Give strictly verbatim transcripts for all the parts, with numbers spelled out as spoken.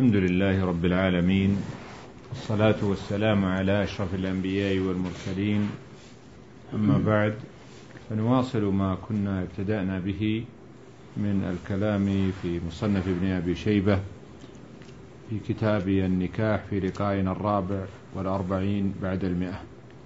الحمد لله رب العالمين، والصلاة والسلام على أشرف الأنبياء والمرسلين. أما بعد، فنواصل ما كنا ابتدأنا به من الكلام في مصنف ابن أبي شيبة في كتاب النكاح في لقائنا الرابع والأربعين بعد المئة.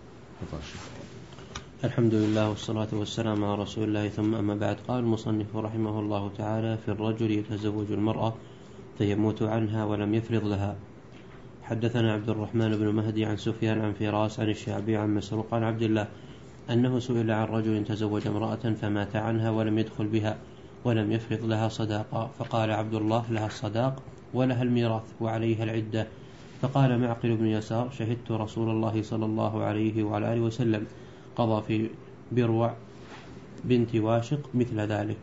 الحمد لله والصلاة والسلام على رسول الله، ثم أما بعد. قال المصنف رحمه الله تعالى: في الرجل يتزوج المرأة فيموت عنها ولم يفرض لها. حدثنا عبد الرحمن بن مهدي عن سفيان عن فراس عن الشعبي عن مسروق عن عبد الله أنه سئل عن رجل تزوج امرأة فمات عنها ولم يدخل بها ولم يفرض لها صداقا، فقال عبد الله: لها الصداق ولها الميراث وعليها العدة. فقال معقل بن يسار: شهدت رسول الله صلى الله عليه وعلى آله وسلم قضى في بروع بنت واشق مثل ذلك.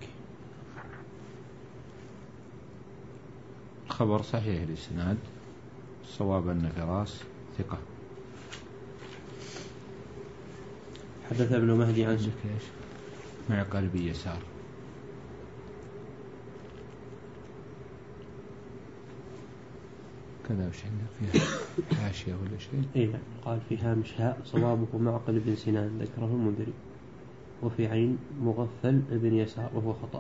خبر صحيح الإسناد، صواب أن فراس ثقة. حدث ابن مهدي عن معقل بن يسار. كذا وش عندك فيها حاشية ولا شيء؟ إيه، قال في هامش هاء: صوابه معقل بن سنان ذكره المنذري، وفي عين مغفل بن يسار وهو خطأ.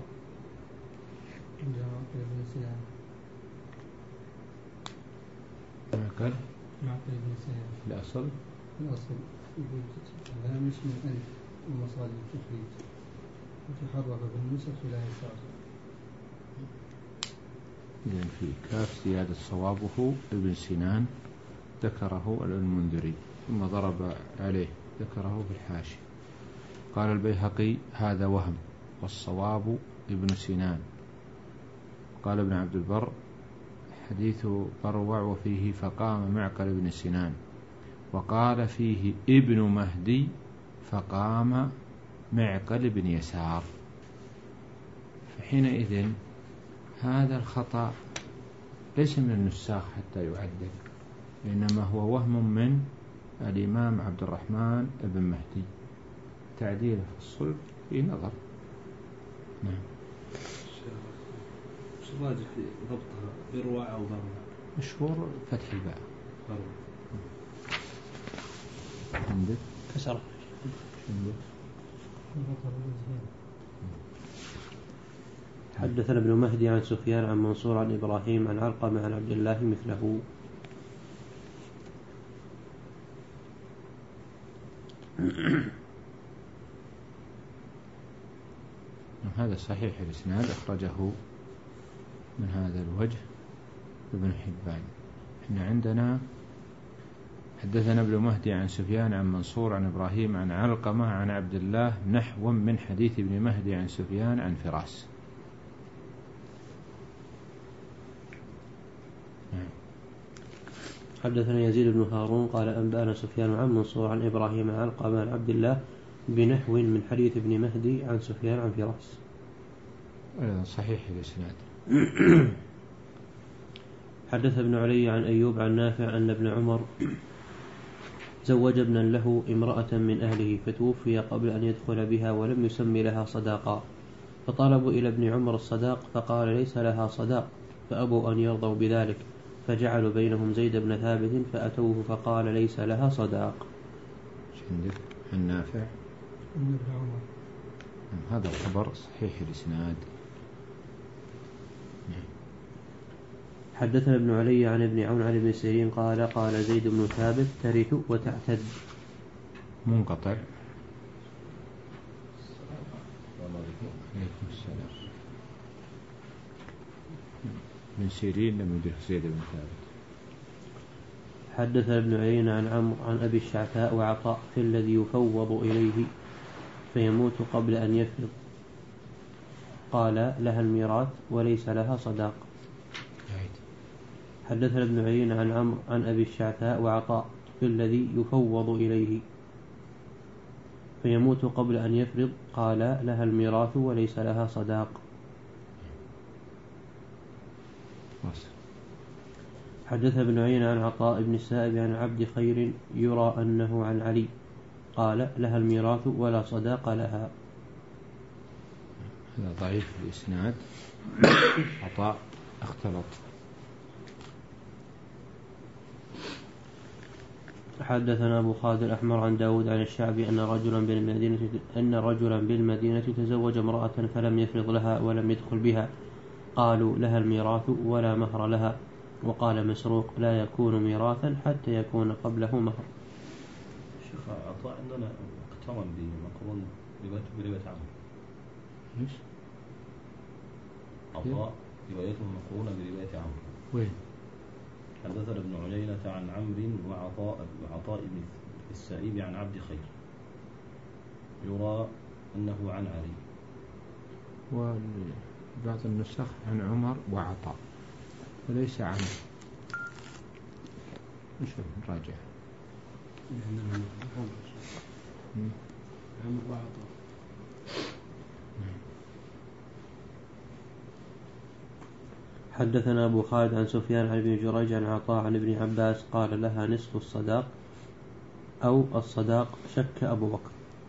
معقل معقل بن سنان الأصل الأصل يقول الهامش من ألف ومصادر التخريج، وتحرك بالنسخ إلى يسار. إذن في كاف زيادة صوابه ابن سنان ذكره المنذري، ثم ضرب عليه ذكره في الحاشية. قال البيهقي: هذا وهم، والصواب ابن سنان. قال ابن عبد البر: حديث بروع وفيه فقام معقل بن سنان، وقال فيه ابن مهدي فقام معقل بن يسار. فحينئذ هذا الخطأ ليس من النساخ حتى يعدل، إنما هو وهم من الإمام عبد الرحمن بن مهدي، تعديله في الصلب في نظر. نعم. شو راجح في ضبطها، بروع أو بروع؟ مشهور فتح الباء. بروع. عندك كسر. عندك. حدثنا ابن مهدي عن سفيان عن منصور عن إبراهيم عن علقمة عن عبد الله مثله. هذا صحيح الإسناد، أخرجه من هذا الوجه ابن حبان. إحنا عندنا حدثنا ابن مهدي عن سفيان عن منصور عن إبراهيم عن علقمة عن عبد الله نحو من حديث ابن مهدي عن سفيان عن فراس. حدثنا يزيد بن هارون قال أنبأنا سفيان عن منصور عن إبراهيم عن علقمة عن عبد الله بنحو من حديث ابن مهدي عن سفيان عن فراس. صحيح الإسناد. حدث ابن علي عن أيوب عن نافع أن ابن عمر زوج ابنا له امرأة من أهله فتوفي قبل أن يدخل بها ولم يسمي لها صداقا، فطلبوا إلى ابن عمر الصداق فقال ليس لها صداق، فأبوا أن يرضوا بذلك، فجعلوا بينهم زيد بن ثابت فأتوه فقال ليس لها صداق. عندك عن نافع ابن عمر. هذا الخبر صحيح الإسناد. حدثنا ابن علي عن ابن عون عن ابن سيرين قال قال زيد بن ثابت: ترث وتعتد. منقطع. ابن سيرين لم يدرك زيد بن ثابت. حدث ابن عيينة عن عمرو عن أبي الشعثاء وعطاء في الذي يفوض إليه فيموت قبل أن يفرض، قال لها الميراث وليس لها صداق. حدثنا ابن عيينة عن عمرو عن أبي الشعثاء وعطاء في الذي يفوض إليه فيموت قبل أن يفرض، قال لها الميراث وليس لها صداق. حدث ابن عيينة عن عطاء بن السائب عن عبد خير يرى أنه عن علي قال لها الميراث ولا صداق لها. هذا ضعيف الإسناد. عطاء اختلط حدثنا أبو خالد الأحمر عن داود عن الشعبي أن رجلا بالمدينة أن رجلا بالمدينة تزوج امرأة فلم يفرض لها ولم يدخل بها، قالوا لها الميراث ولا مهر لها. وقال مسروق لا يكون ميراثا حتى يكون قبله مهر. شيخ عطاء عندنا اقترن بمقرون برواية عمرو. ليش؟ عطاء روايته مقرونة برواية عمرو. وين؟ حدثنا ابن عيينة عن عمرو وعطاء وعطاء بن السائب عن عبد خير يرى أنه عن علي، وبعض النسخ عن عمر وعطاء وليس عن. نشوف نراجع. عمر وعطاء. حدثنا أبو خالد عن سفيان عن ابن جريج عن عطاء عن ابن عباس قال لها نصف الصداق أو الصداق، شك أبو بكر.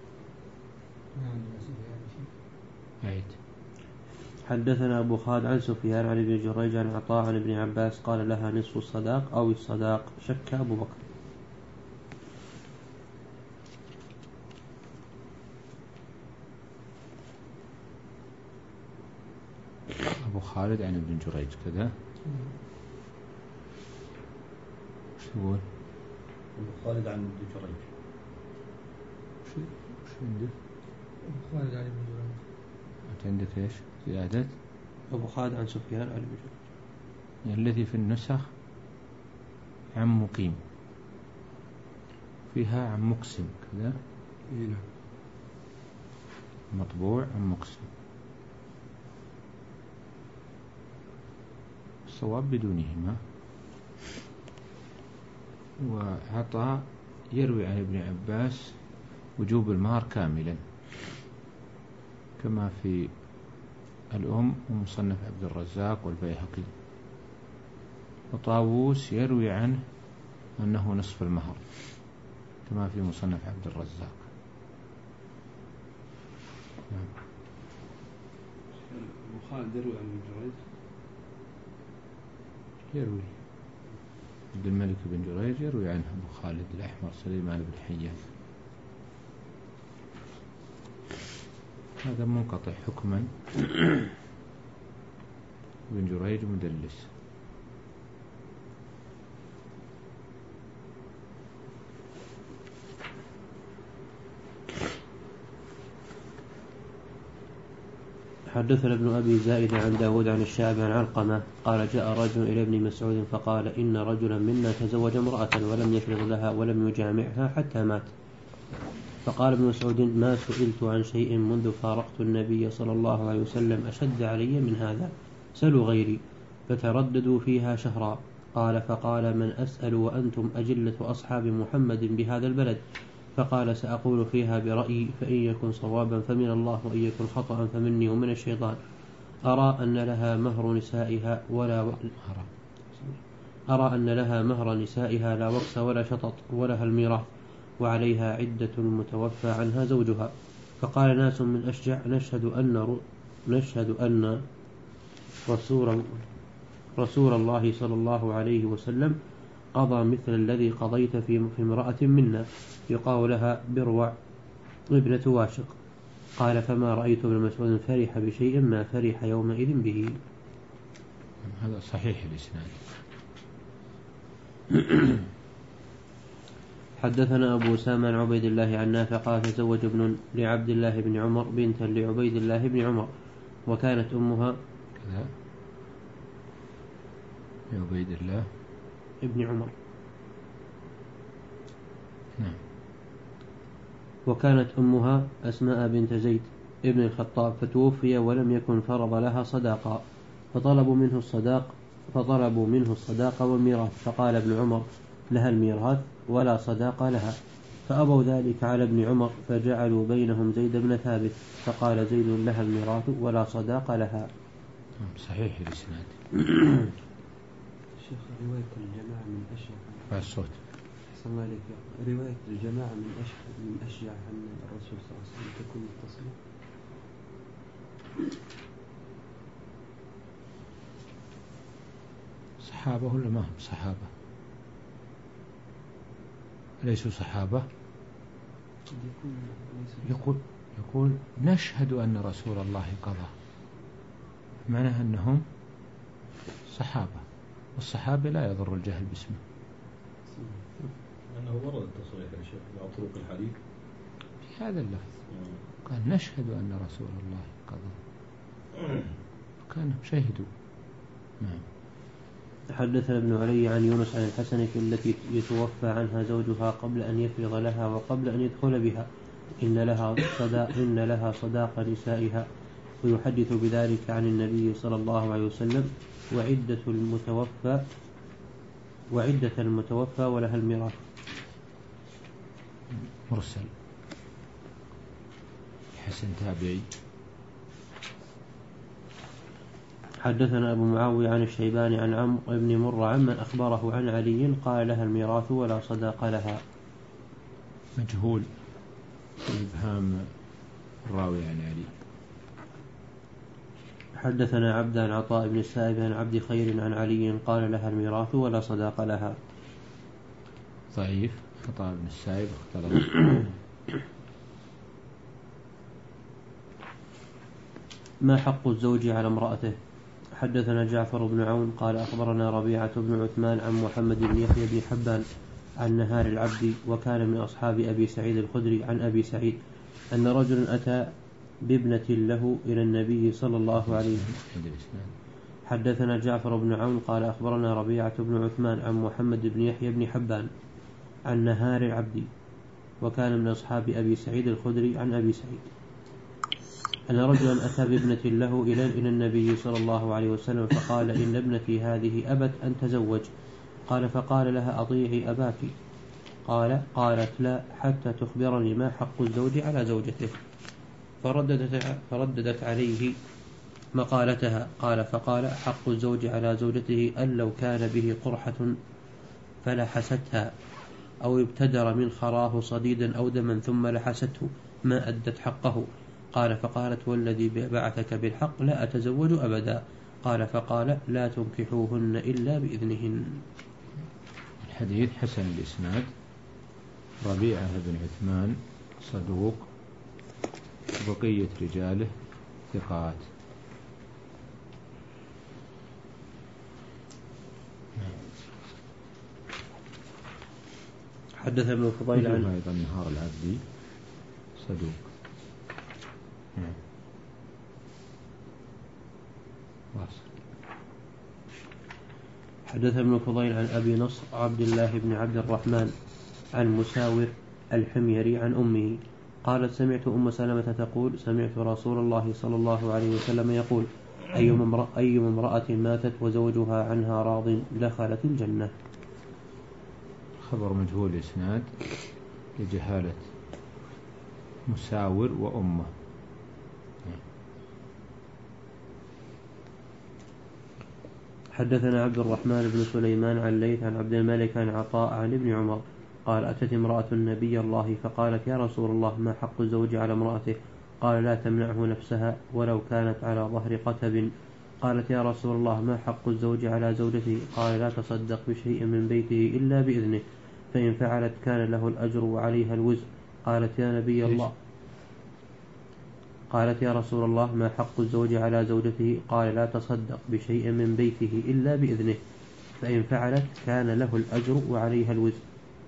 حدثنا أبو خالد عن سفيان عن ابن جريج عن عطاء عن ابن عباس قال لها نصف الصداق أو الصداق، شك أبو بكر. أبو خالد عن ابن جريج كذا. وش تقول؟ أبو خالد عن ابن جريج. وش عندك؟ أبو خالد عن ابن جريج. أنت عندك إيش زيادة؟ أبو خالد عن سفيان عن ابن جريج. يعني الذي في النسخ عن مقيم، فيها عن مقسم كذا. نعم. مطبوع عن مقسم. الصواب بدونهما. وعطاء يروي عن ابن عباس وجوب المهر كاملا كما في الأم ومصنف عبد الرزاق والبيهقي. وطاووس يروي عنه أنه نصف المهر كما في مصنف عبد الرزاق. نعم. أبو خالد يروي عن ابن جريج. يروي عبد الملك بن جريج يروي عنه أبو خالد الأحمر سليمان بن حيان. هذا منقطع حكما. بن جريج مدلس. حدثنا ابن أبي زائد عن داود عن الشعبي عن علقمة قال جاء رجل إلى ابن مسعود فقال إن رجلا منا تزوج امرأة ولم يفرض لها ولم يجامعها حتى مات. فقال ابن مسعود ما سئلت عن شيء منذ فارقت النبي صلى الله عليه وسلم أشد علي من هذا، سلوا غيري. فترددوا فيها شهرا. قال فقال من أسأل وأنتم أجلة أصحاب محمد بهذا البلد؟ فقال سأقول فيها برأيي، فإن يكن صوابا فمن الله وإن يكن خطأ فمني ومن الشيطان. أرى أن لها مهر نسائها ولا و... أرى أن لها مهر نسائها لا وقس ولا شطط ولها الميراث وعليها عدة المتوفى عنها زوجها. فقال ناس من أشجع نشهد أن نشهد أن رسول رسول الله صلى الله عليه وسلم قضى مثل الذي قضيت في امرأة منا يقال لها بروع ابنة واشق. قال فما رأيت ابن مسعود فرح بشيء ما فرح يومئذ به. هذا صحيح الإسناد. حدثنا أبو أسامة عن عبيد الله عن نافع قال تزوج ابن لعبد الله بن عمر بنتا لعبيد الله بن عمر وكانت أمها كذا لعبيد الله ابن عمر. نعم. وكانت أمها أسماء بنت زيد ابن الخطاب فتوفي ولم يكن فرض لها صداقا فطلبوا منه الصداق فطلبوا منه الصداق والميراث. فقال ابن عمر لها الميراث ولا صداق لها. فأبوا ذلك على ابن عمر فجعلوا بينهم زيد بن ثابت فقال زيد لها الميراث ولا صداق لها. صحيح الإسناد. شيخ رواية الجماعة من أشياء فالصوت أحسن الله عليك. رواية الجماعة من أشياء من أشياء عن الرسول صلى الله عليه وسلم تكون متصلة. صحابة ولا ما هم صحابة؟ ليسوا صحابة؟ يقول يقول نشهد أن رسول الله قضى، معناها أنهم صحابة، والصحابي لا يضر الجهل باسمه. أنه ورد التصريح يا شيخ مع طرق الحديث في هذا اللفظ قال نشهد أن رسول الله قضى، كانوا شهدوا. نعم. حدثنا ابن علي عن يونس عن الحسن في التي يتوفى عنها زوجها قبل أن يفرغ لها وقبل أن يدخل بها إن لها صداق إن لها صداق نسائها، ويحدث بذلك عن النبي صلى الله عليه وسلم وعدة المتوفى وعدة المتوفى ولها الميراث. مرسل. حسن تابعي. حدثنا أبو معاوية عن الشيباني عن عمرو بن مرة عمن أخبره عن علي قال لها الميراث ولا صداق لها. مجهول إبهام الراوي عن علي. حدثنا عبد عن عطاء بن السائب عن عبد خير عن علي قال لها الميراث ولا صداق لها. ضعيف. عطاء بن السائب اختلط. ما حق الزوج على امرأته؟ حدثنا جعفر بن عون قال أخبرنا ربيعة بن عثمان عن محمد بن يحيى بن حبان عن نهار العبد وكان من أصحاب أبي سعيد الخدري عن أبي سعيد أن رجلا أتى بابنة له إلى النبي صلى الله عليه وسلم. حدثنا جعفر بن عون قال أخبرنا ربيعة بن عثمان عن محمد بن يحيى بن حبان عن نهار العبد وكان من أصحاب أبي سعيد الخدري عن أبي سعيد أن رجلا أتى بابنة له إلى إلى النبي صلى الله عليه وسلم فقال إن ابنتي هذه أبت أن تزوج. قال فقال لها أطيعي أباك. قال قالت لا حتى تخبرني ما حق الزوج على زوجته. فرددت, فرددت عليه مقالتها. قال فقال حق الزوج على زوجته أن لو كان به قرحة فلحستها أو ابتدر من خراه صديدا أو دما ثم لحسته ما أدت حقه. قال فقالت والذي بعثك بالحق لا أتزوج أبدا. قال فقال لا تنكحوهن إلا بإذنهن. الحديث حسن الإسناد. ربيعة بن عثمان صدوق، بقية رجاله ثقات. حدث ابن الفضيل عن أيضا نهار العبد صدوق. حدث ابن الفضيل عن أبي نصر عبد الله بن عبد الرحمن عن مساور الحميري عن أمه قالت سمعت أم سلمة تقول سمعت رسول الله صلى الله عليه وسلم يقول أيما امرأة, أيما امرأة ماتت وزوجها عنها راض دخلت الجنة. خبر مجهول إسناد لجهالة مساور وأمه. حدثنا عبد الرحمن بن سليمان عن ليث عن عبد الملك عن عطاء عن ابن عمر قال أتت امرأة النبي الله فقالت يا رسول الله ما حق الزوج على امرأته؟ قال لا تمنعه نفسها ولو كانت على ظهر قتب. قالت يا رسول الله ما حق الزوج على زوجته؟ قال لا تصدق بشيء من بيته إلا بإذنه فإن فعلت كان له الأجر وعليها الوزر. قالت يا نبي الله قالت يا رسول الله ما حق الزوج على زوجته؟ قال لا تصدق بشيء من بيته إلا بإذنه فإن فعلت كان له الأجر وعليها الوزر.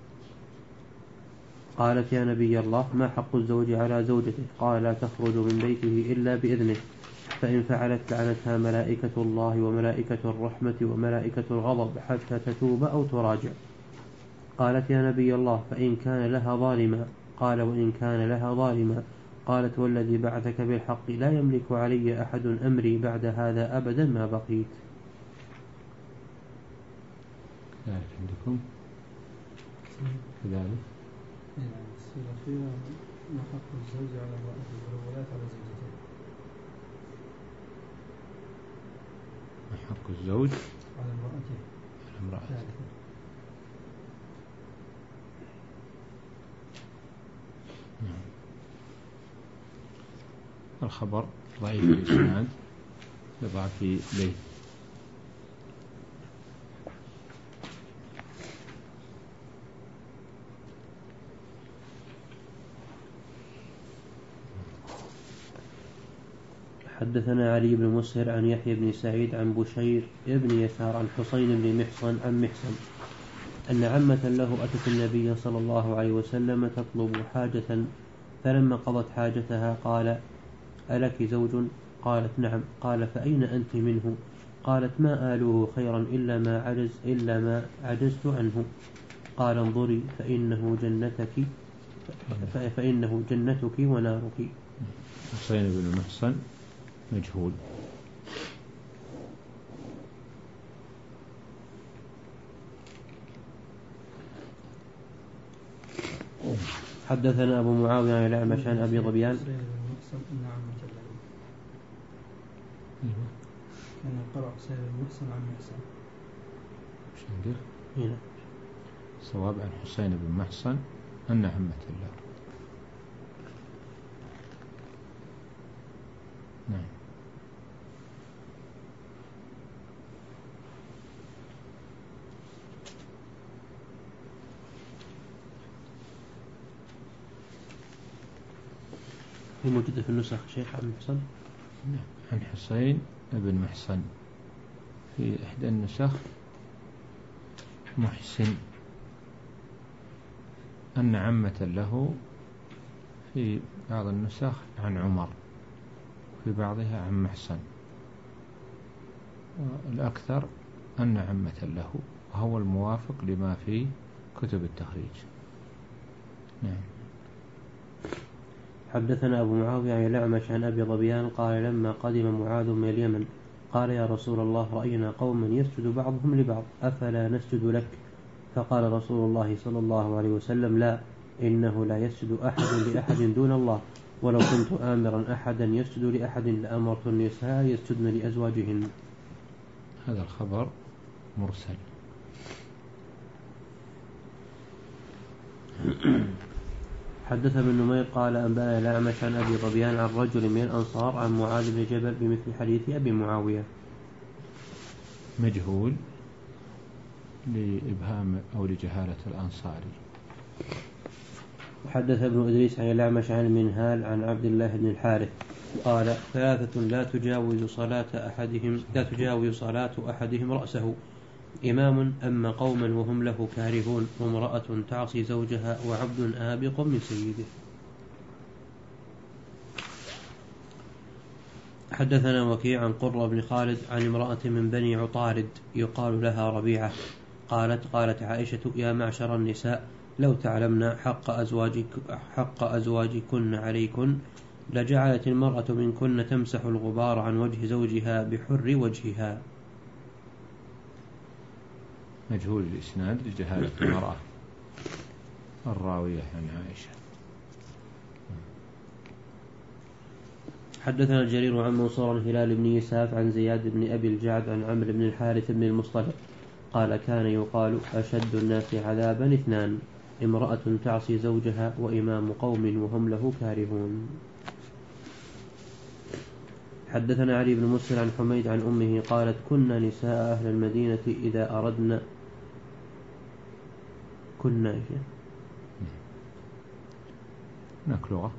قالت يا نبي الله ما حق الزوج على زوجته؟ قال لا تخرج من بيته إلا بإذنه فإن فعلت لعنتها ملائكة الله وملائكة الرحمة وملائكة الغضب حتى تتوب أو تراجع. قالت يا نبي الله فإن كان لها ظالما؟ قال وإن كان لها ظالما. قالت والذي بعثك بالحق لا يملك علي أحد أمري بعد هذا أبدا ما بقيت. كذلك عندكم كذلك الصيغة فيها ما حق الزوج على امرأته والولاة على زوجته. ما حق الزوج على امرأته على امرأته. نعم. الخبر ضعيف الإسناد لضعف ليث. حدثنا علي بن مسهر عن يحيى بن سعيد عن بشير بن يسار عن حسين بن محصن عن محصن أن عمة له أتت النبي صلى الله عليه وسلم تطلب حاجة، فلما قضت حاجتها قال: ألك زوج؟ قالت: نعم. قال: فأين أنت منه؟ قالت: ما آلوه خيرا إلا ما عجز إلا ما عجزت عنه. قال: انظري فإنه جنتك فإنه جنتك ونارك. حسين بن محصن مجهول. حدثنا أبو معاوية عن الأعمش عن أبي ظبيان. كان قرأ حسين بن محصن عن محصن. وش ندير؟ هنا صواب عن حسين بن محصن أن عمة الله. نعم. هي موجودة في النسخ شيخ عن محصن؟ نعم، عن حسين بن محصن في إحدى النسخ محسن أن عمة له، في بعض النسخ عن عمر، في بعضها عن محصن، والأكثر أن عمة له، وهو الموافق لما في كتب التخريج. نعم. حدثنا أبو معاوية عن الأعمش عن أبي ظبيان قال: لما قدم معاذ من اليمن قال: يا رسول الله، رأينا قوما يسجد بعضهم لبعض، أفلا نسجد لك؟ فقال رسول الله صلى الله عليه وسلم: لا، إنه لا يسجد أحد لأحد دون الله، ولو كنت آمرا أحدا يسجد لأحد لأمرت النساء يسجدن لأزواجهن. هذا الخبر مرسل. حدث ابن نمير قال: أنبأنا الأعمش عن أبي ظبيان عن رجل من الأنصار عن معاذ بن جبل بمثل حديث أبي معاوية. مجهول لإبهام أو لجهالة الأنصاري. حدث ابن إدريس عن الأعمش عن المنهال عن عبد الله بن الحارث قال: ثلاثة لا تجاوز صلاة أحدهم لا تجاوز صلاة أحدهم رأسه: إمام أما قوما وهم له كارهون، وامرأة تعصي زوجها، وعبد آبق من سيده. حدثنا وكيع عن قرة بن خالد عن امرأة من بني عطارد يقال لها ربيعة قالت: قالت عائشة: يا معشر النساء، لو تعلمن حق أزواجك حق أزواجكن عليكن لجعلت المرأة منكن تمسح الغبار عن وجه زوجها بحر وجهها. مجهول الإسناد لجهالة المرأة الراوية عن عائشة. حدثنا جرير عن منصور هلال بن يساف عن زياد بن أبي الجعد عن عمرو بن الحارث بن المصطلق قال: كان يقال: أشد الناس عذابا اثنان، امرأة تعصي زوجها، وإمام قوم وهم له كارهون. حدثنا علي بن مسهر عن حميد عن أمه قالت: كنا نساء أهل المدينة إذا أردنا كنا هناك لغة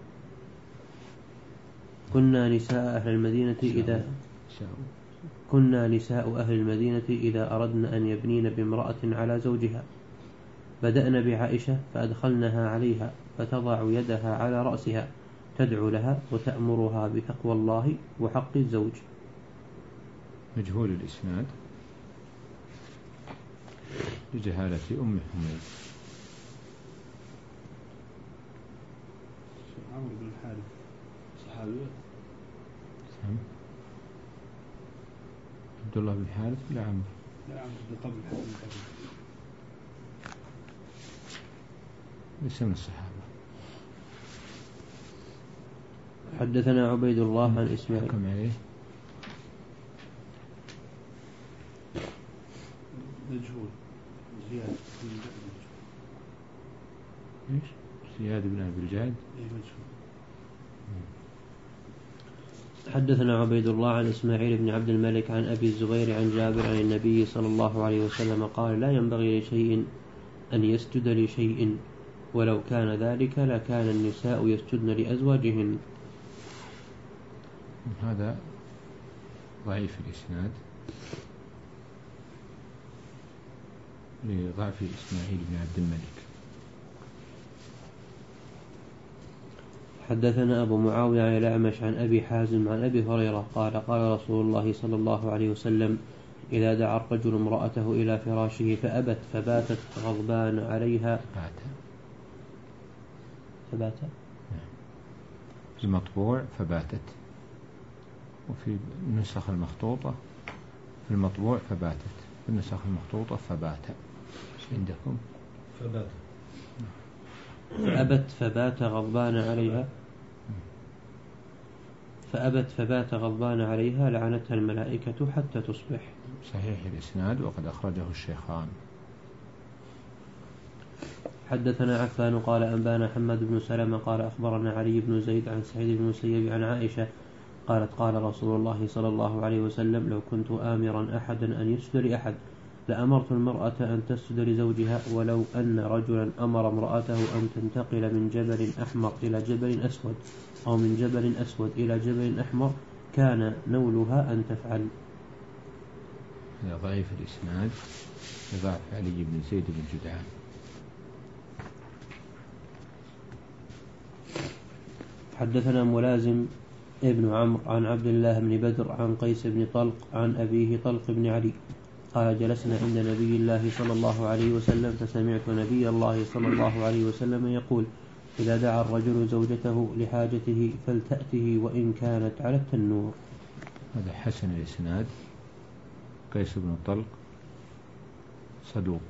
كنا نساء أهل المدينة إذا كنا نساء أهل المدينة إذا أردنا أن يبنين بامرأة على زوجها بدأنا بعائشة فأدخلنها عليها فتضع يدها على رأسها تدعو لها وتأمرها بتقوى الله وحق الزوج. مجهول الإسناد لجهالة أم حميد. عمرو بن الحارث صحابي. عبد الله بن الحارث لا عمرو لا عمرو بن قبل الحارث ليس من الصحابة. حدثنا عبيد الله عن إسماعيل. حكم عليه مجهول زياد بن ايش؟ زياد بن أبي الجعد. اي مجهول. حدثنا عبيد الله عن إسماعيل بن عبد الملك عن أبي الزبير عن جابر عن النبي صلى الله عليه وسلم قال: لا ينبغي لشيء أن يسجد لشيء، ولو كان ذلك لكان النساء يسجدن لأزواجهن. هذا ضعيف الإسناد لضعف إسماعيل بن عبد الملك. حدثنا أبو معاوية عن الأعمش عن أبي حازم عن أبي هريرة قال قال رسول الله صلى الله عليه وسلم إذا دعا الرجل امرأته إلى فراشه فأبت فباتت غضبان عليها فبات في المطبوع فباتت، وفي النسخ المخطوطة في المطبوع فباتت، في النسخ المخطوطة فبات عندكم فبات فأبت فبات غضبان عليها فأبت فبات غضبان عليها لعنتها الملائكة حتى تصبح. صحيح الإسناد وقد أخرجه الشيخان. حدثنا عفان قال أنبانا حماد بن سلمة قال أخبرنا علي بن زيد عن سعيد بن المسيب عن عائشة قالت قال رسول الله صلى الله عليه وسلم لو كنت آمرا أحدا أن يسجد لأحد لأمرت المرأة أن تسجد لزوجها، ولو أن رجلا أمر امرأته أن تنتقل من جبل أحمر إلى جبل أسود أو من جبل أسود إلى جبل أحمر كان نولها أن تفعل. هذا ضعيف الإسناد لضعف علي بن زيد بن جدعان. حدثنا ملازم ابن عمرو عن عبد الله بن بدر عن قيس بن طلق عن أبيه طلق بن علي قال جلسنا عند نبي الله صلى الله عليه وسلم فسمعت نبي الله صلى الله عليه وسلم يقول إذا دعا الرجل زوجته لحاجته فلتأته وإن كانت على التنور. هذا حسن الإسناد. قيس بن طلق صدوق.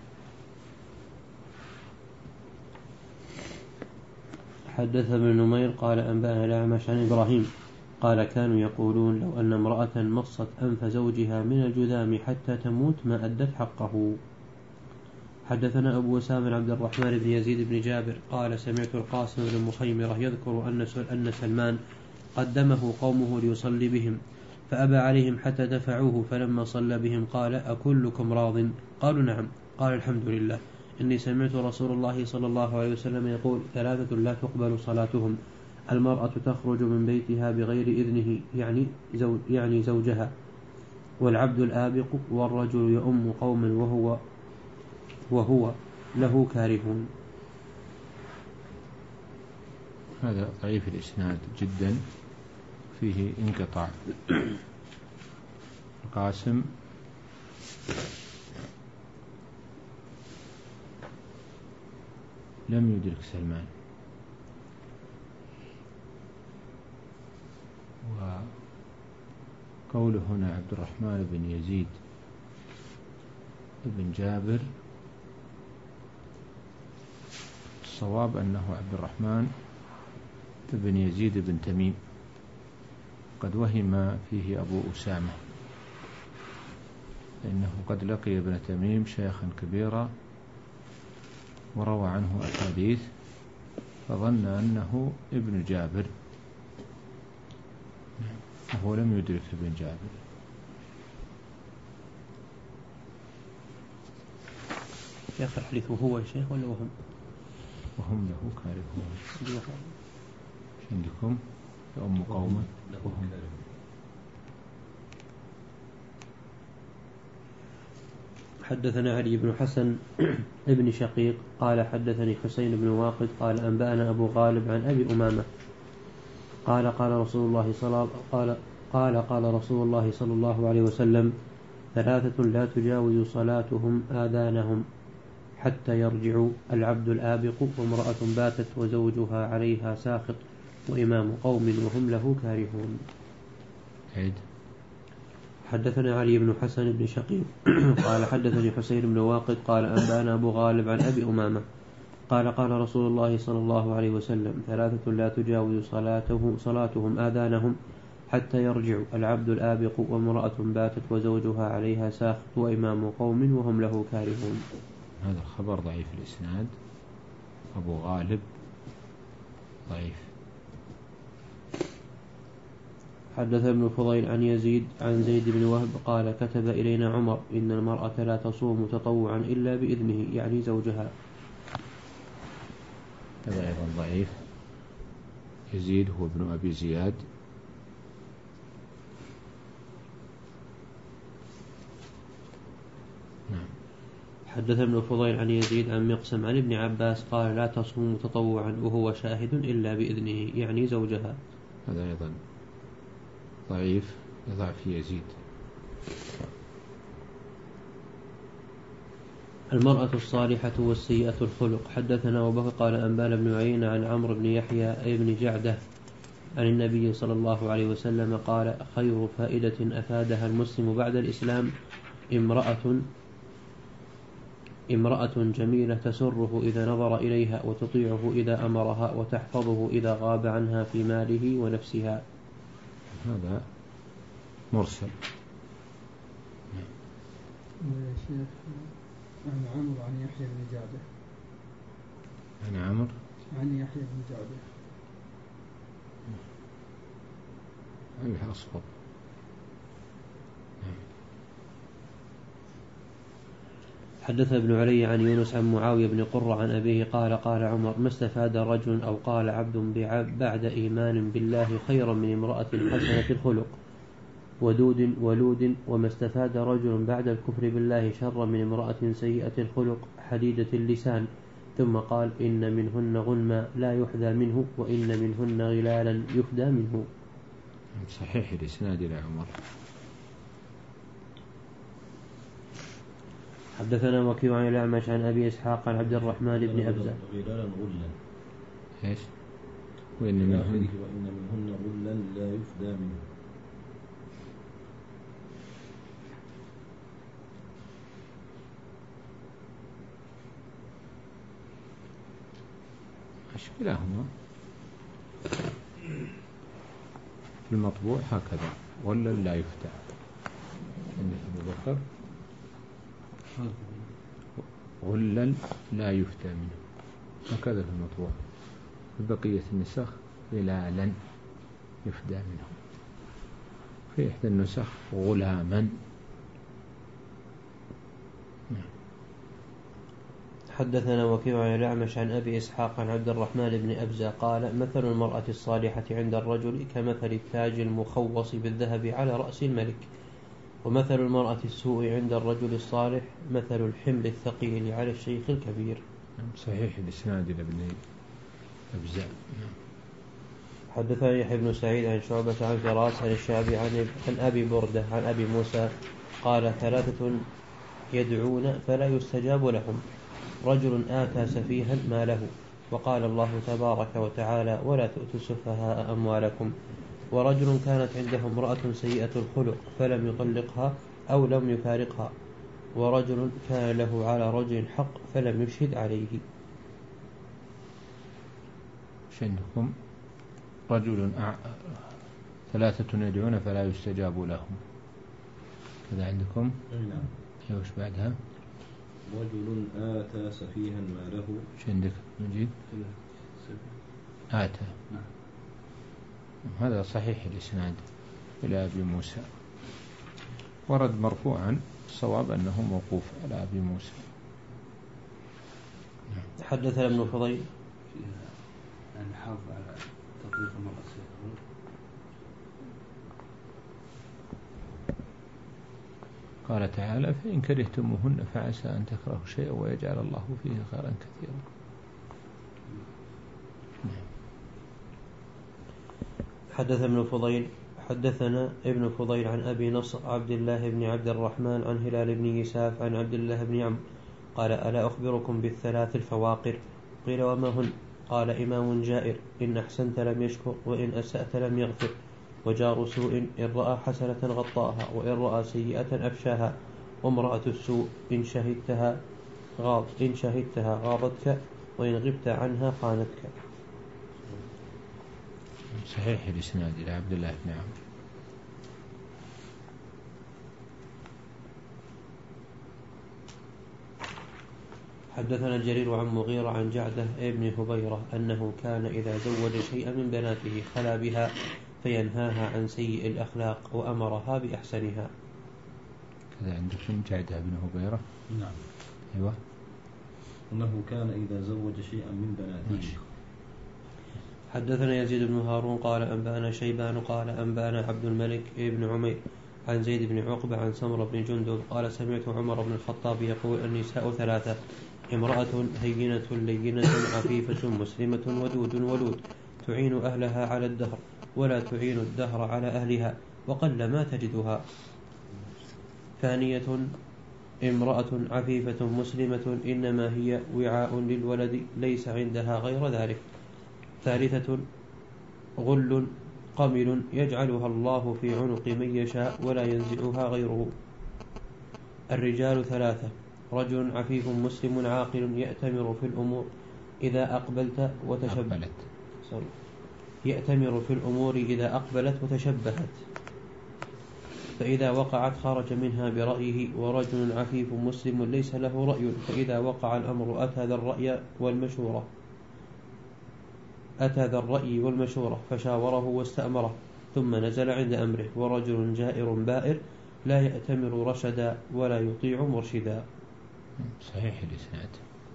حدث ابن نمير قال أنبأنا الأعمش عن إبراهيم قال كانوا يقولون لو أن امرأة مصت أنف زوجها من الجذام حتى تموت ما أدت حقه. حدثنا أبو وسام عبد الرحمن بن يزيد بن جابر قال سمعت القاسم بن مخيمرة يذكر أن سلمان قدمه قومه ليصلي بهم فأبى عليهم حتى دفعوه، فلما صلى بهم قال أكلكم راض؟ قالوا نعم. قال الحمد لله إني سمعت رسول الله صلى الله عليه وسلم يقول ثلاثة لا تقبل صلاتهم: المرأة تخرج من بيتها بغير إذنه يعني, زوج يعني زوجها، والعبد الآبق، والرجل يؤم قوما وهو وهو له كارهون. هذا ضعيف الإسناد جدا فيه انقطاع. القاسم لم يدرك سلمان، وقوله هنا عبد الرحمن بن يزيد بن جابر الصواب أنه عبد الرحمن بن يزيد بن تميم، قد وهم فيه أبو أسامة لأنه قد لقي ابن تميم شيخا كبيرا وروى عنه أحاديث فظن أنه ابن جابر وهو لم يدرك ابن جابر. يا أخي الحديث وهو يا شيخ ولا وهم؟ وهم له كارهون. عندكم يؤم قوما وهم. حدثنا علي بن حسن ابن شقيق قال حدثني حسين بن واقد قال أنبأنا أبو غالب عن أبي أمامة قال قال رسول الله صلى قال قال قال رسول الله صلى الله عليه وسلم ثلاثة لا تجاوز صلاتهم آذانهم حتى يرجعوا: العبد الآبق، وامرأة باتت وزوجها عليها ساخط، وإمام قوم وهم له كارهون. عيد. حدثنا علي بن حسن بن شقيق قال حدثني حسين بن واقد قال أنبأنا أبو غالب عن أبي أمامة قال قال رسول الله صلى الله عليه وسلم ثلاثة لا تجاوز صلاته صلاتهم آذانهم حتى يرجعوا: العبد الآبق، وامرأة باتت وزوجها عليها ساخط، وإمام قوم وهم له كارهون. هذا الخبر ضعيف الإسناد. أبو غالب ضعيف. حدث ابن الفضيل عن يزيد عن زيد بن وهب قال كتب إلينا عمر إن المرأة لا تصوم تطوعا إلا بإذنه يعني زوجها. هذا أيضا ضعيف. يزيد هو ابن أبي زياد حدث ابن فضيل عن يزيد عن مقسم عن ابن عباس قال لا تصوم تطوعا وهو شاهد إلا بإذنه، يعني زوجها. هذا أيضا ضعيف لضعف يزيد. المرأة الصالحة والسيئة الخلق. حدثنا أبو بكر قال أنبانا بن عيينة عن عمرو بن يحيى بن جعدة عن النبي صلى الله عليه وسلم قال خير فائدة أفادها المسلم بعد الإسلام امرأة امرأة جميلة تسره إذا نظر إليها وتطيعه إذا أمرها وتحفظه إذا غاب عنها في ماله ونفسها. هذا مرسل. يا شيخ عن عمرو عن يحيى بن جعدة. عن عمرو عن يحيى بن جعدة. أيها أصفر. حدث ابن علي عن يونس عن معاوية بن قرة عن أبيه قال قال عمر ما استفاد رجل أو قال عبد بعد إيمان بالله خيرا من امرأة حسنة الخلق ودود ولود، وما استفاد رجل بعد الكفر بالله شر من امرأة سيئة الخلق حديدة اللسان. ثم قال إن منهن غنما لا يحذى منه وإن منهن غلالا يفدى منه. صحيح الإسناد إلى عمر. حدثنا وكيع عن الأعمش عن أبي إسحاق عن عبد الرحمن بن أبزة. غلالا غلا. إيش؟ وإن منهن وإن منهن غلا لا يفدى منه. كلاهما في المطبوع هكذا غلا لا يفتى. أبو بكر غلا لا يفتى منه هكذا في المطبوع. في بقية النسخ غلالا يفدى منه. في إحدى النسخ غلاما. حدثنا وكيع عن الأعمش عن أبي إسحاق عن عبد الرحمن بن أبزة قال مثل المرأة الصالحة عند الرجل كمثل التاج المخوص بالذهب على رأس الملك، ومثل المرأة السوء عند الرجل الصالح مثل الحمل الثقيل على الشيخ الكبير. صحيح الإسناد لابن أبزة. حدثنا يحيى بن سعيد عن شعبة عن فراس عن الشعبي عن أبي بردة عن أبي موسى قال ثلاثة يدعون فلا يستجاب لهم: رجل آتى سفيها ماله، وقال الله تبارك وتعالى ولا تؤتوا السفهاء أموالكم، ورجل كانت عنده امرأة سيئة الخلق فلم يطلقها أو لم يفارقها، ورجل كان له على رجل حق فلم يشهد عليه. عندكم رجل أع... ثلاثة يدعون فلا يستجاب لهم كذا عندكم. نعم. وش بعدها؟ رجل آتى سفيها ماله. ايش عندك مجيد؟ آتى. نعم. هذا صحيح الإسناد إلى أبي موسى. ورد مرفوعا، الصواب أنه موقوف على أبي موسى. نعم. حدثنا ابن فضيل فيها أن حافظ على تطبيق المرأة. قال تعالى فإن كرهتموهن فعسى أن تكرهوا شيئا ويجعل الله فيه خيرا كثيرا. حدث ابن فضيل حدثنا ابن فضيل عن أبي نصر عبد الله بن عبد الرحمن عن هلال بن يساف عن عبد الله بن عمرو قال ألا أخبركم بالثلاث الفواقر؟ قيل وما هن؟ قال إمام جائر إن أحسنت لم يشكر وإن أسأت لم يغفر، وجار سوء إن رأى حسنة غطاها وإن رأى سيئة أفشاها، وامرأة السوء إن شهدتها غاض إن شهدتها غاضتك وإن غبت عنها خانتك. صحيح الإسناد إلى عبد الله بن عمرو. حدثنا جرير عن مغيرة عن جعدة ابن هبيرة أنه كان إذا زوج شيئا من بناته خلا بها فينهاها عن سيء الأخلاق وأمرها بأحسنها. كذا عندكم جعدة بن هبيرة. نعم. أيوة. أنه كان إذا زوج شيئا من بناته. حدثنا يزيد بن هارون قال أنبأنا شيبان قال أنبأنا عبد الملك ابن عمير عن زيد بن عقبة عن سمرة بن جندب قال سمعت عمر بن الخطاب يقول النساء ثلاثة: امرأة هينة لينة عفيفة مسلمة ودود ولود تعين أهلها على الدهر ولا تعين الدهر على أهلها وقل ما تجدها. ثانية: امرأة عفيفة مسلمة إنما هي وعاء للولد ليس عندها غير ذلك. ثالثة: غل قمل يجعلها الله في عنق من يشاء ولا ينزعها غيره. الرجال ثلاثة: رجل عفيف مسلم عاقل يأتمر في الأمور إذا أقبلت وتشبهت يأتمر في الأمور إذا أقبلت وتشبهت فإذا وقعت خرج منها برأيه. ورجل عفيف مسلم ليس له رأي فإذا وقع الأمر أتى ذا الرأي والمشورة أتى ذا الرأي والمشورة فشاوره واستأمره ثم نزل عند أمره. ورجل جائر بائر لا يأتمر رشدا ولا يطيع مرشدا. صحيح الإسناد.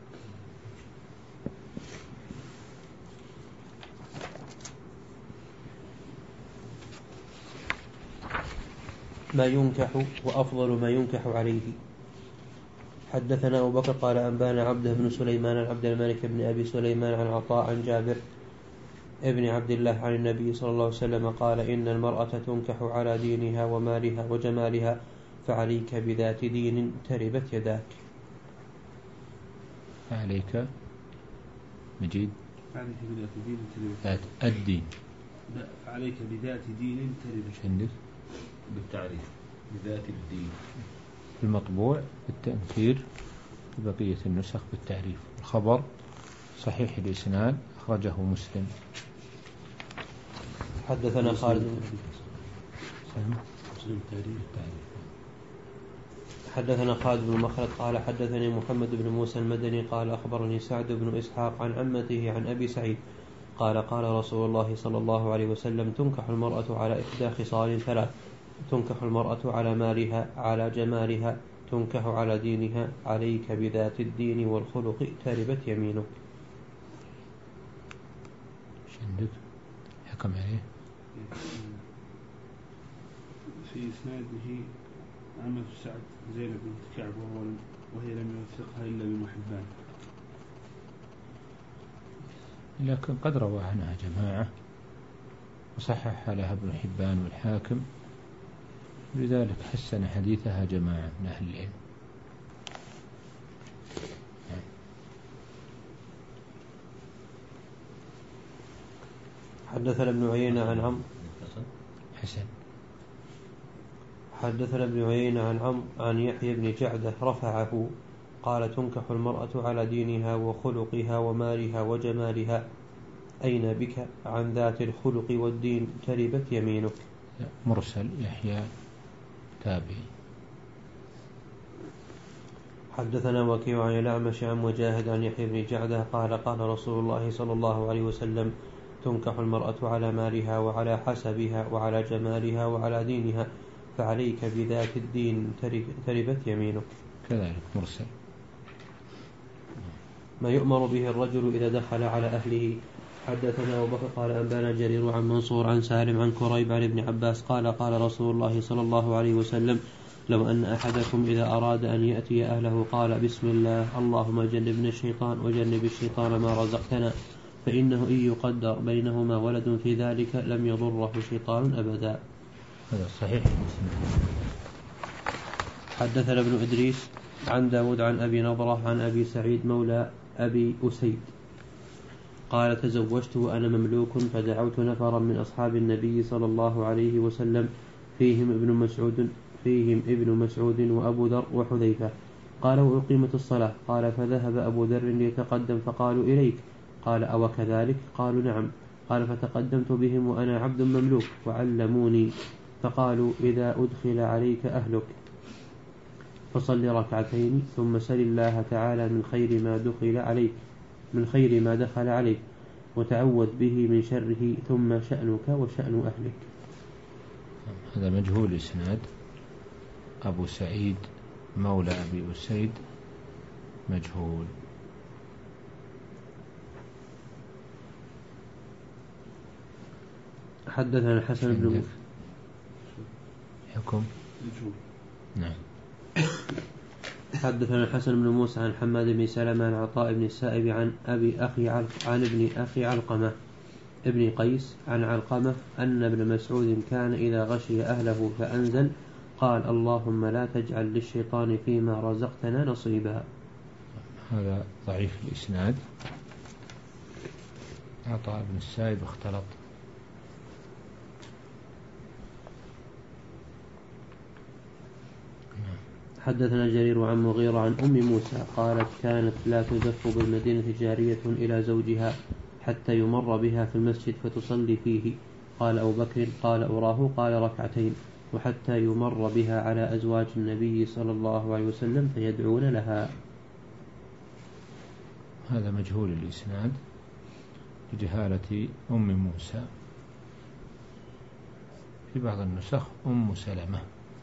ما ينكح وأفضل ما ينكح عليه. حدثنا أبو بكر قال أنبانا عبده بن سليمان عن عبد الملك بن أبي سليمان عن عطاء عن جابر ابن عبد الله عن النبي صلى الله عليه وسلم قال إن المرأة تنكح على دينها ومالها وجمالها فعليك بذات دين تربت يداك. فعليك مجيد فعليك بذات دين تربت ذات الدين. لا، فعليك بذات دين تربت. عندك بالتعريف بذات الدين. المطبوع بالتنكير بقية النسخ بالتعريف. الخبر صحيح الإسناد أخرجه مسلم. حدثنا خالد مسلم التعريف. حدثنا خالد بن مخلد قال حدثني محمد بن موسى المدني قال أخبرني سعد بن إسحاق عن عمته عن أبي سعيد قال قال رسول الله صلى الله عليه وسلم تنكح المرأة على إحدى خصال ثلاث: تنكح المرأة على مالها على جمالها تنكح على دينها عليك بذات الدين والخلق تربت يمينك. عندك حكم عليه في إسناده عمة سعد زينب بنت كعب وهي لم يوثقها إلا ابن حبان، لكن قد روى عنها جماعة وصحح لها ابن حبان والحاكم، لذلك حسن حديثها جماعة من أهل العلم. حدثنا ابن عيينة عن عم حسن حدثنا ابن عيينة عن عم عن يحيى بن جعدة رفعه قال تنكح المرأة على دينها وخلقها ومالها وجمالها أين بك عن ذات الخلق والدين تربت يمينك. مرسل يحيى تابعي. حدثنا وكيع عن الأعمش عن مجاهد عن يحيى بن جعدة قال قال رسول الله صلى الله عليه وسلم تنكح المرأة على مالها وعلى حسبها وعلى جمالها وعلى دينها فعليك بذات الدين تربت يمينك. كذلك مرسل. ما يؤمر به الرجل إذا دخل على أهله. حدثنا أبو بكر قال أنبانا جرير عن منصور عن سالم عن كريب عن ابن عباس قال قال رسول الله صلى الله عليه وسلم لو أن أحدكم إذا أراد أن يأتي أهله قال بسم الله اللهم جنبنا الشيطان وجنب الشيطان ما رزقتنا فإنه إن يقدر بينهما ولد في ذلك لم يضره شيطان أبدا. هذا صحيح. حدثنا ابن إدريس عن داود عن أبي نضرة عن أبي سعيد مولى أبي أسيد قال تزوجت وأنا مملوك فدعوت نفرا من أصحاب النبي صلى الله عليه وسلم فيهم ابن مسعود فيهم ابن مسعود وأبو ذر وحذيفة قال وأقيمت الصلاة قال فذهب أبو ذر ليتقدم فقالوا إليك قال أو كذلك قالوا نعم قال فتقدمت بهم وأنا عبد مملوك وعلموني فقالوا إذا أدخل عليك أهلك فصل ركعتين ثم سل الله تعالى من خير ما دخل عليك من خير ما دخل عليك وتعوذ به من شره ثم شأنك وشأن أهلك. هذا مجهول إسناد. أبو سعيد مولى أبي أسيد مجهول. حدثنا الحسن بن حكم مجهول. نعم. حدثنا الحسن بن موسى عن حماد بن سلمة عن عطاء بن السائب عن أبي أخي علق عن ابن أخي علقمة ابن قيس عن علقمة أن ابن مسعود كان إذا غشي أهله فأنزل قال اللهم لا تجعل للشيطان فيما رزقتنا نصيبا. هذا ضعيف الإسناد. عطاء بن السائب اختلط. حدثنا جرير عن مغيرة عن أم موسى قالت كانت لا تزف بالمدينة جارية إلى زوجها حتى يمر بها في المسجد فتصلي فيه. قال أبو بكر قال أراه قال ركعتين وحتى يمر بها على أزواج النبي صلى الله عليه وسلم فيدعون لها. هذا مجهول الإسناد بجهالة أم موسى، في بعض النسخ أم سلمة.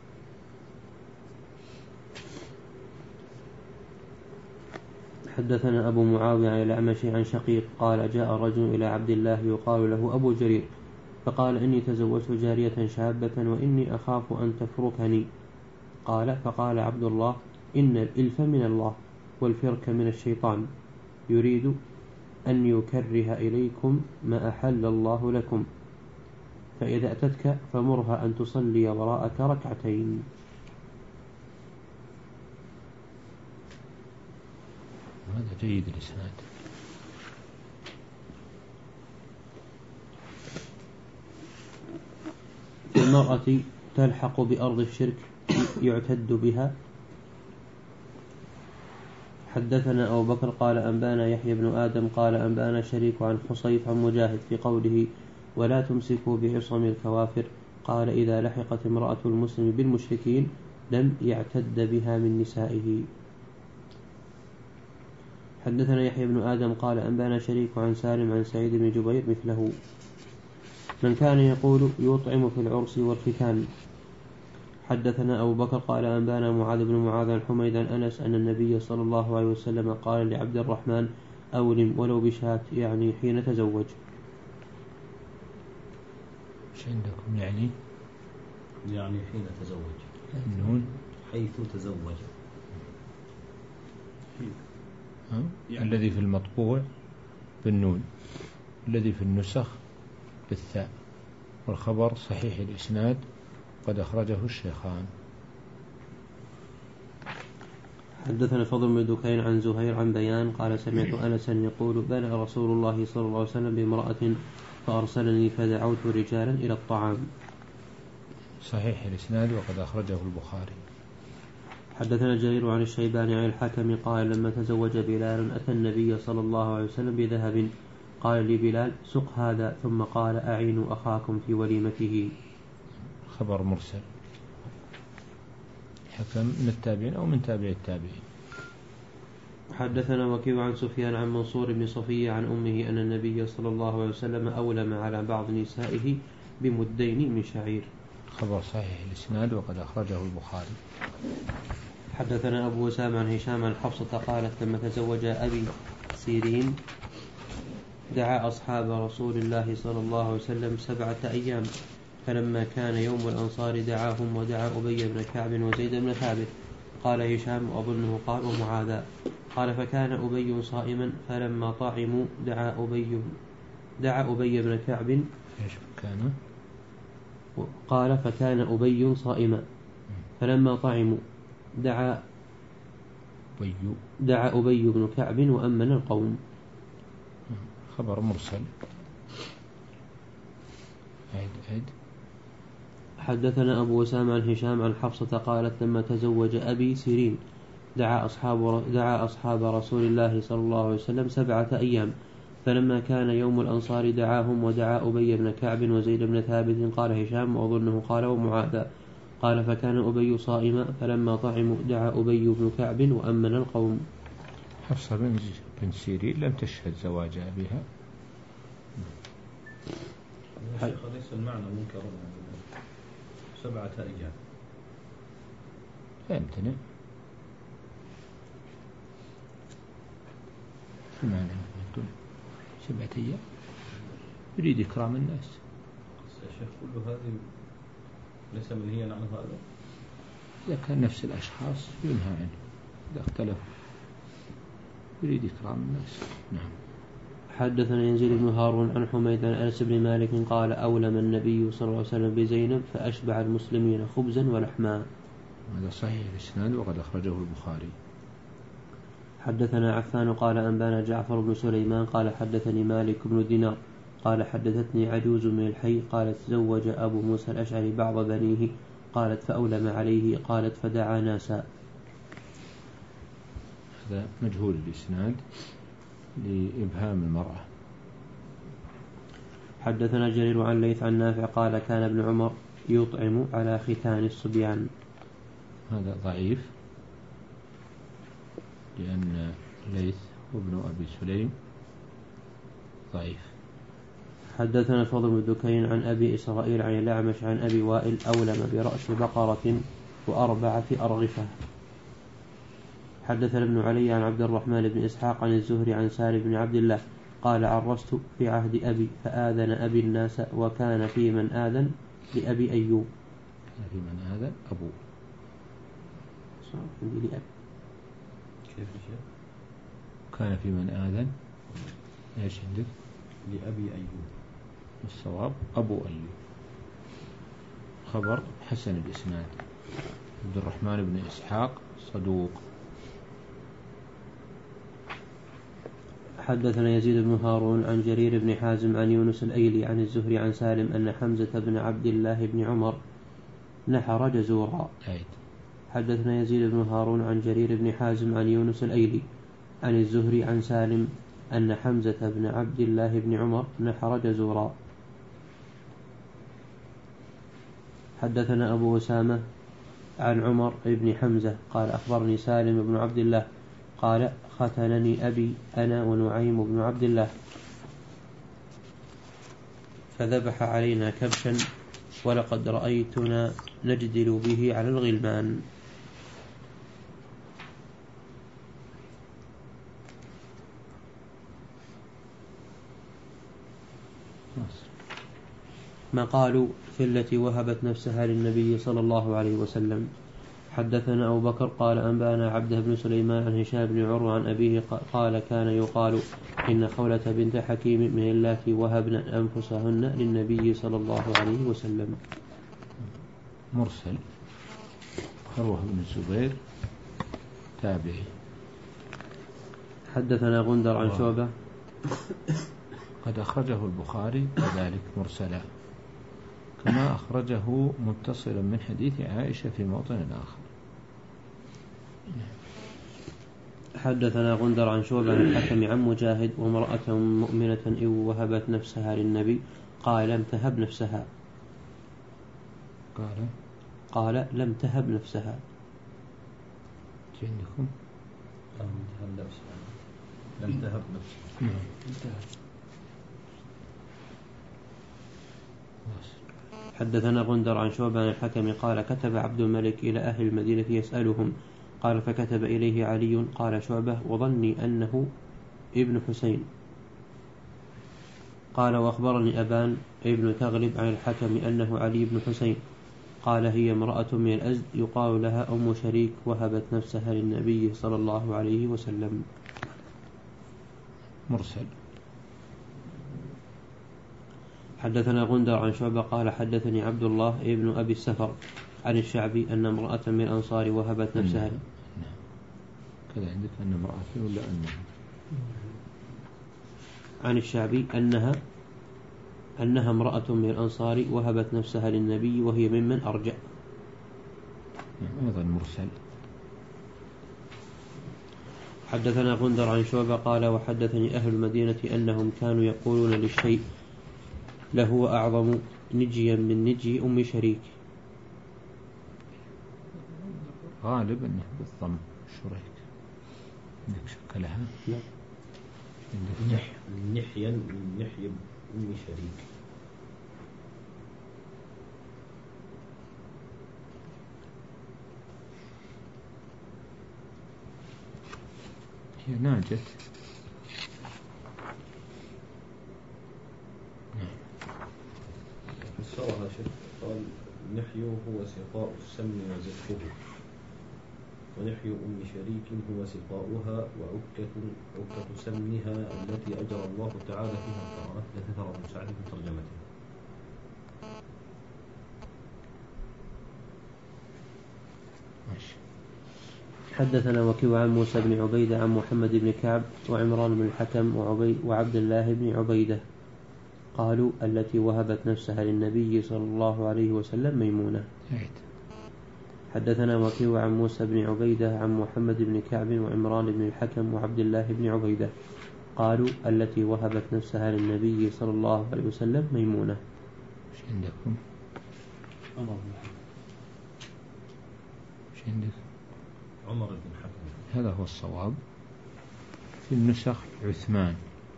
حدثنا أبو معاوية عن الأعمش عن شقيق قال جاء رجل إلى عبد الله يقال له أبو جرير فقال إني تزوجت جارية شابة وإني أخاف أن تفركني. قال فقال عبد الله إن الإلف من الله والفرك من الشيطان يريد أن يكره إليكم ما أحل الله لكم فإذا أتتك فمرها أن تصلي وراءك ركعتين. هذا جيد الإسناد. المرأة تلحق بأرض الشرك يعتد بها. حدثنا أبو بكر قال أنبانا يحيى بن آدم قال أنبانا شريك عن حصيف عن مجاهد في قوله ولا تمسكوا بعصم الكوافر قال إذا لحقت امرأة المسلم بالمشركين لم يعتد بها من نسائه. حدثنا يحيى بن آدم قال أنبانا شريك عن سالم عن سعيد بن جبير مثله. من كان يقول يطعم في العرس والختان. حدثنا أبو بكر قال أنبانا معاذ بن معاذ عن حميد عن أنس أن النبي صلى الله عليه وسلم قال لعبد الرحمن أولم ولو بشاة يعني حين تزوج. ايش عندكم يعني؟ يعني حين تزوج النون حيث تزوج. يعني الذي في المطبوع بالنون، الذي في النسخ بالثاء، والخبر صحيح الإسناد قد أخرجه الشيخان. حدثنا فضل بن دكين عن زهير عن بيان قال سمعت أنسا يقول بنى رسول الله صلى الله عليه وسلم بامرأة فأرسلني فدعوت رجالا إلى الطعام. صحيح الإسناد وقد أخرجه البخاري. حدثنا جرير عن الشيباني عن الحكم قال لما تزوج بلال أتى النبي صلى الله عليه وسلم بذهب قال لي بلال سق هذا ثم قال أعينوا أخاكم في وليمته. خبر مرسل. حكم من التابعين أو من تابع التابعين. حدثنا وكيع عن سفيان عن منصور بن صفية عن أمه أن النبي صلى الله عليه وسلم أولم على بعض نسائه بمدين من شعير. خبر صحيح الإسناد وقد أخرجه البخاري. حدثنا أبو وسام عن هشام عن حفصة قالت لما تزوج أبي سيرين دعا أصحاب رسول الله صلى الله عليه وسلم سبعة أيام فلما كان يوم الأنصار دعاهم ودعا أبي بن كعب وزيد بن ثابت. قال هشام أظنه قال ومعاذا قال فكان أبي صائما فلما طعموا دعا أبي دعا أبي بن كعب إيش كان؟ قال فكان أبي صائما فلما طعموا دعا أبي دعا أبي بن كعب وأمن القوم. خبر مرسل. عيد عيد. حدثنا أبو وسام عن هشام عن حفصة قالت لما تزوج أبي سيرين دعا أصحاب دعا أصحاب رسول الله صلى الله عليه وسلم سبعة أيام فلما كان يوم الأنصار دعاهم ودعا أبي بن كعب وزيد بن ثابت. قال هشام وأظنه قال ومعاذا قال فكان أبي صائما فلما طعموا دعا أبي بن كعب وأمن القوم. حفصة بن سيرين لم تشهد زواج أبيها. الشيخ ليس المعنى منكر سبعة أيام لا يمتنع. شو معنى سبعة أيام؟ يريد إكرام الناس. الشيخ كل هذه ليس منهيا عن هذا. إذا كان نفس الأشخاص ينهى عنه إذا اختلفوا يريد إكرام الناس. نعم. حدثنا يزيد بن هارون عن حميد عن أنس بن مالك قال أولم النبي صلى الله عليه وسلم بزينب فأشبع المسلمين خبزا ولحما. هذا صحيح الإسناد وقد أخرجه البخاري. حدثنا عفان قال أنبانا جعفر بن سليمان قال حدثني مالك بن دينار قال حدثتني عجوز من الحي قالت تزوج أبو موسى الأشعري بعض بنيه قالت فأولم عليه قالت فدعا ناسا. هذا مجهول الإسناد لإبهام المرأة. حدثنا جرير عن ليث عن نافع قال كان ابن عمر يطعم على ختان الصبيان. هذا ضعيف لأن ليث وابن أبي سليم ضعيف. حدثنا فضل بن دكين عن أبي إسرائيل عن الأعمش عن أبي وائل أولم برأس بقرة وأربعة أرغفة. حدثنا ابن علي عن عبد الرحمن بن إسحاق عن الزهري عن سالم بن عبد الله قال عرست في عهد أبي فآذن أبي الناس وكان في من آذن لأبي أيوب. في من آذن أبو عندي لأبي. كيف شيء؟ كان في من آذن إيش عندك؟ لأبي أيوب. الصواب أبو أيوب. خبر حسن الإسناد. عبد الرحمن بن إسحاق صدوق. حدثنا يزيد بن هارون عن جرير بن حازم عن يونس الأيلي عن الزهري عن سالم أن حمزة بن عبد الله بن عمر نحر جزورا. حدثنا يزيد بن هارون عن جرير بن حازم عن يونس الأيلي عن الزهري عن سالم أن حمزة بن عبد الله بن عمر نحر جزورا. حدثنا أبو أسامة عن عمر بن حمزة قال أخبرني سالم بن عبد الله قال ختنني أبي أنا ونعيم بن عبد الله فذبح علينا كبشا ولقد رأيتنا نجدل به على الغلمان. ما قالوا في التي وهبت نفسها للنبي صلى الله عليه وسلم. حدثنا أبو بكر قال أنبانا عبده بن سليمان عن هشام بن عروة عن أبيه قال كان يقال إن خولة بنت حكيم من اللاتي وهبن أنفسهن للنبي صلى الله عليه وسلم. مرسل. عروة بن الزبير تابعي. حدثنا غندر عن شعبة قد أخرجه البخاري كذلك مرسلا كما أخرجه متصلا من حديث عائشة في موطن آخر. حدثنا غندر عن شعبة عن الحكم عن مجاهد وامرأة مؤمنة إن وهبت نفسها للنبي قال لم تهب نفسها قال قال لم تهب نفسها. عندكم لم تهب نفسها لم تهب نفسها حدثنا غندر عن شعبة عن الحكم قال كتب عبد الملك إلى أهل المدينة يسألهم قال فكتب إليه علي قال شعبة وظني أنه ابن حسين قال وأخبرني أبان ابن تغلب عن الحكم أنه علي بن حسين قال هي امرأة من الأزد يقال لها أم شريك وهبت نفسها للنبي صلى الله عليه وسلم. مرسل. حدثنا غندر عن شعبة قال حدثني عبد الله ابن أبي السفر عن الشعبي أن امرأة من الأنصار وهبت نفسها. كذا عندك أن امرأة ولا أنها؟ عن الشعبي أنها أنها امرأة من الأنصار وهبت نفسها للنبي وهي ممن أرجع. أيضا مرسل. حدثنا غندر عن شعبة قال وحدثني أهل المدينة أنهم كانوا يقولون للشيء له أعظم نجيا من نجي أم شريك. غالب أنه بالضم شريك. عندك شكلها؟ لا. عندك نحيا من نحيا أم شريك. هي ناجت. فسرها شيخ قال نحيه هو سقاء السمن وزفه ولحي أم شريك هو سقاؤها وعكة عكة سمنها التي أجرى الله تعالى فيها الثمرات. ذكر ابن سعد في ترجمته. حدثنا وكيع عن موسى بن عبيدة عن محمد بن كعب وعمران بن الحكم وعبد الله بن عبيدة قالوا التي وهبت نفسها للنبي صلى الله عليه وسلم ميمونة. حدثنا وكيع عن موسى بن عبيدة عن محمد بن كعب وعمران بن الحكم وعبد الله بن عبيدة قالوا التي وهبت نفسها للنبي صلى الله عليه وسلم ميمونة. ايش عندكم؟ عمر بن الحكم. ايش عندك؟ عمر بن الحكم. هذا هو الصواب. في النسخ عثمان.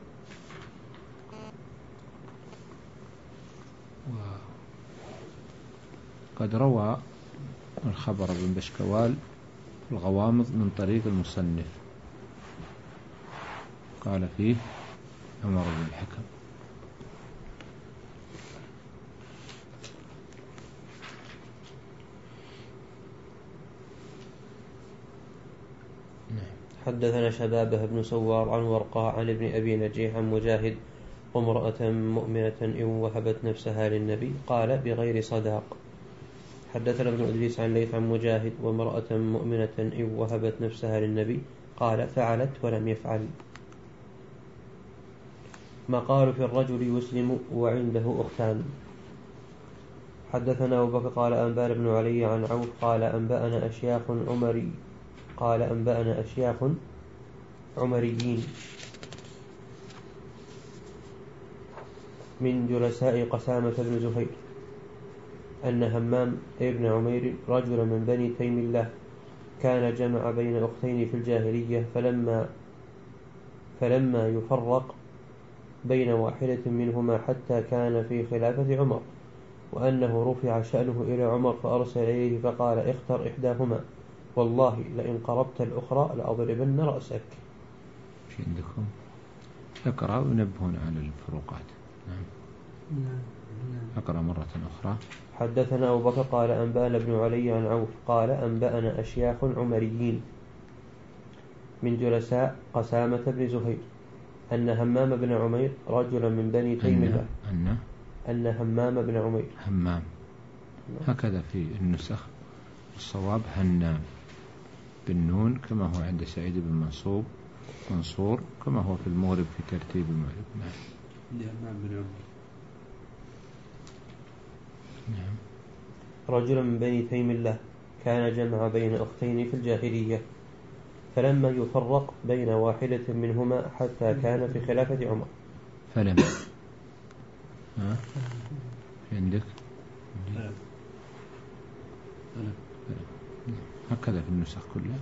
وقد روى الخبر بن بشكوال الغوامض من طريق المصنف قال فيه عمر بن الحكم. حدثنا شبابه بن سوار عن ورقاء عن ابن أبي نجيح عن مجاهد وامرأة مؤمنة إن وهبت نفسها للنبي قال بغير صداق. حدثنا ابن إدريس عن ليث عن مجاهد وامرأة مؤمنة إن وهبت نفسها للنبي قال فعلت ولم يفعل. ما قال في الرجل يسلم وعنده أختان. حدثنا أبو بكر قال أنبأنا بن علي عن عوف قال أنبأنا أشياخ عمري قال أنبأنا أشياخ عمريين من جلساء قسامة بن زهير أن همام ابن عمير رجل من بني تيم الله كان جمع بين أختين في الجاهلية فلما فلما يفرق بين واحدة منهما حتى كان في خلافة عمر وأنه رفع شأنه إلى عمر فأرسل إليه فقال اختر إحداهما والله لئن قربت الأخرى لأضربن رأسك. ايش عندكم؟ اقرأ ونبهون على الفروقات. نعم. اقرأ مرة أخرى. حدثنا أبو بكر قال أنبأنا ابن علي عن عوف قال أنبأنا أشياخ عمريين من جلساء قسامة بن زهير أن همام بن عمير رجلا من بني تيم الله أن أن همام بن عمير همام هكذا في النسخ. الصواب هنام بالنون كما هو عند سعيد بن منصور منصور كما هو في المغرب في ترتيب المغرب. نعم. همام بن عمير. نعم. رجلا من بني تيم الله كان جمع بين أختين في الجاهلية فلما يفرق بين واحدة منهما حتى كان في خلافة عمر فلم ها عندك فلم فلم هكذا في النسخ كلها.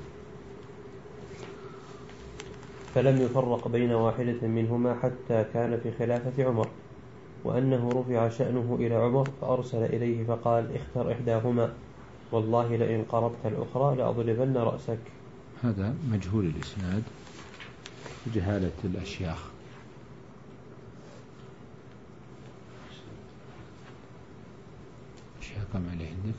فلم يفرق بين واحدة منهما حتى كان في خلافة عمر وأنه رفع شأنه إلى عمر فأرسل إليه فقال اختر إحداهما والله لئن قربت الأخرى لأضربن رأسك. هذا مجهول الإسناد وجهالة الأشياخ. ايش حكم عليه عندك؟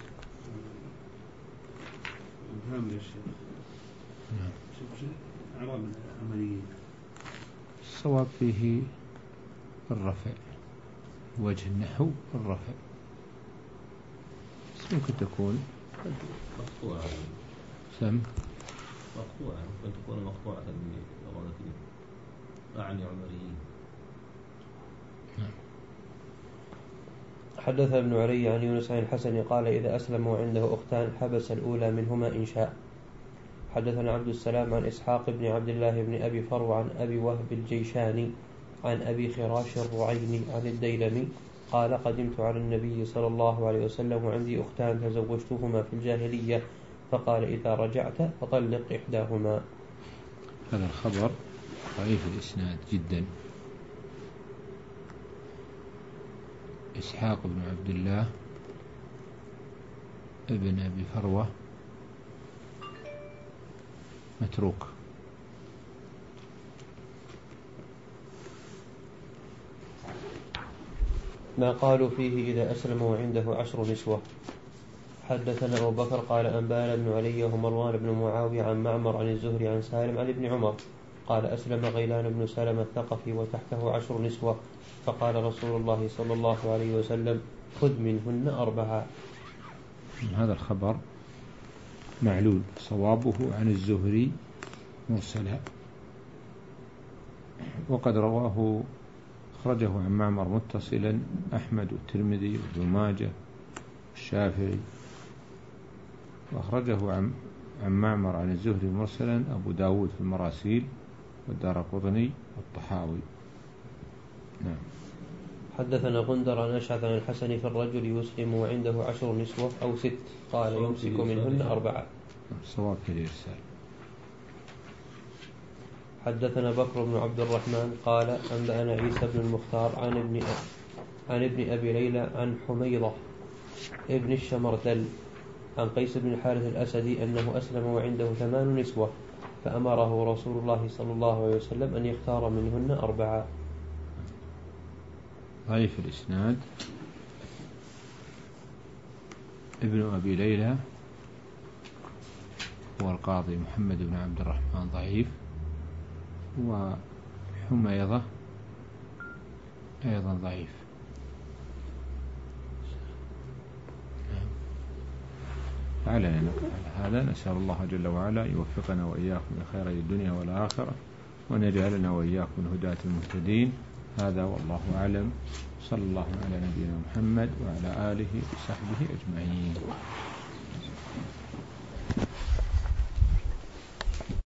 فهم يا شيخ. نعم. شوف عرب عمليين. الصواب فيه الرفع وجه النحو الرفع بس ممكن تكون مقطوعة. سم مقطوعة ممكن تكون مقطوعة بإرادة أعني عمريين. نعم. حدث ابن علي عن يونس عن الحسن قال إذا أسلم وعنده أختان حبس الأولى منهما إن شاء. حدثنا عبد السلام عن إسحاق بن عبد الله بن أبي فرو عن أبي وهب الجيشاني عن أبي خراش الرعيني عن الديلمي قال قدمت على النبي صلى الله عليه وسلم وعندي أختان تزوجتهما في الجاهلية فقال إذا رجعت فطلق إحداهما. هذا الخبر ضعيف الإسناد جدا. إسحاق بن عبد الله ابن أبي فروة متروك. ما قالوا فيه إذا أسلم وعنده عشر نسوة. حدثنا أبو بكر قال أنبانا بن علي ومروان بن معاوية عن معمر عن الزهري عن سالم عن ابن عمر قال أسلم غيلان بن سلمة الثقفي وتحته عشر نسوة فقال رسول الله صلى الله عليه وسلم خذ منهن أربعة. هذا الخبر معلول صوابه عن الزهري مرسلا، وقد رواه أخرجه عن معمر متصلا أحمد والترمذي وابن ماجه والشافعي، وأخرجه عن عن معمر عن الزهري مرسلا أبو داود في المراسيل والدارقطني والطحاوي. نعم. حدثنا غندر عن أشعث عن الحسن في الرجل يسلم وعنده عشر نسوة أو ست قال يمسك منهن أربعة. صواب في الإرسال. حدثنا بكر بن عبد الرحمن قال أنبأنا عيسى بن المختار عن ابن عن ابن أبي ليلى عن حميضة ابن الشمردل عن قيس بن الحارث الأسدي أنه أسلم وعنده ثمان نسوة فأمره رسول الله صلى الله عليه وسلم أن يختار منهن أربعة. ضعيف الإسناد ابن أبي ليلى هو القاضي محمد بن عبد الرحمن ضعيف، وحميضة أيضا ضعيف. على هذا نسأل الله جل وعلا يوفقنا وإياكم لخير الدنيا والآخرة، وأن يجعلنا وإياكم من هداة المهتدين. هذا والله أعلم، صلى الله على نبينا محمد وعلى آله وصحبه أجمعين.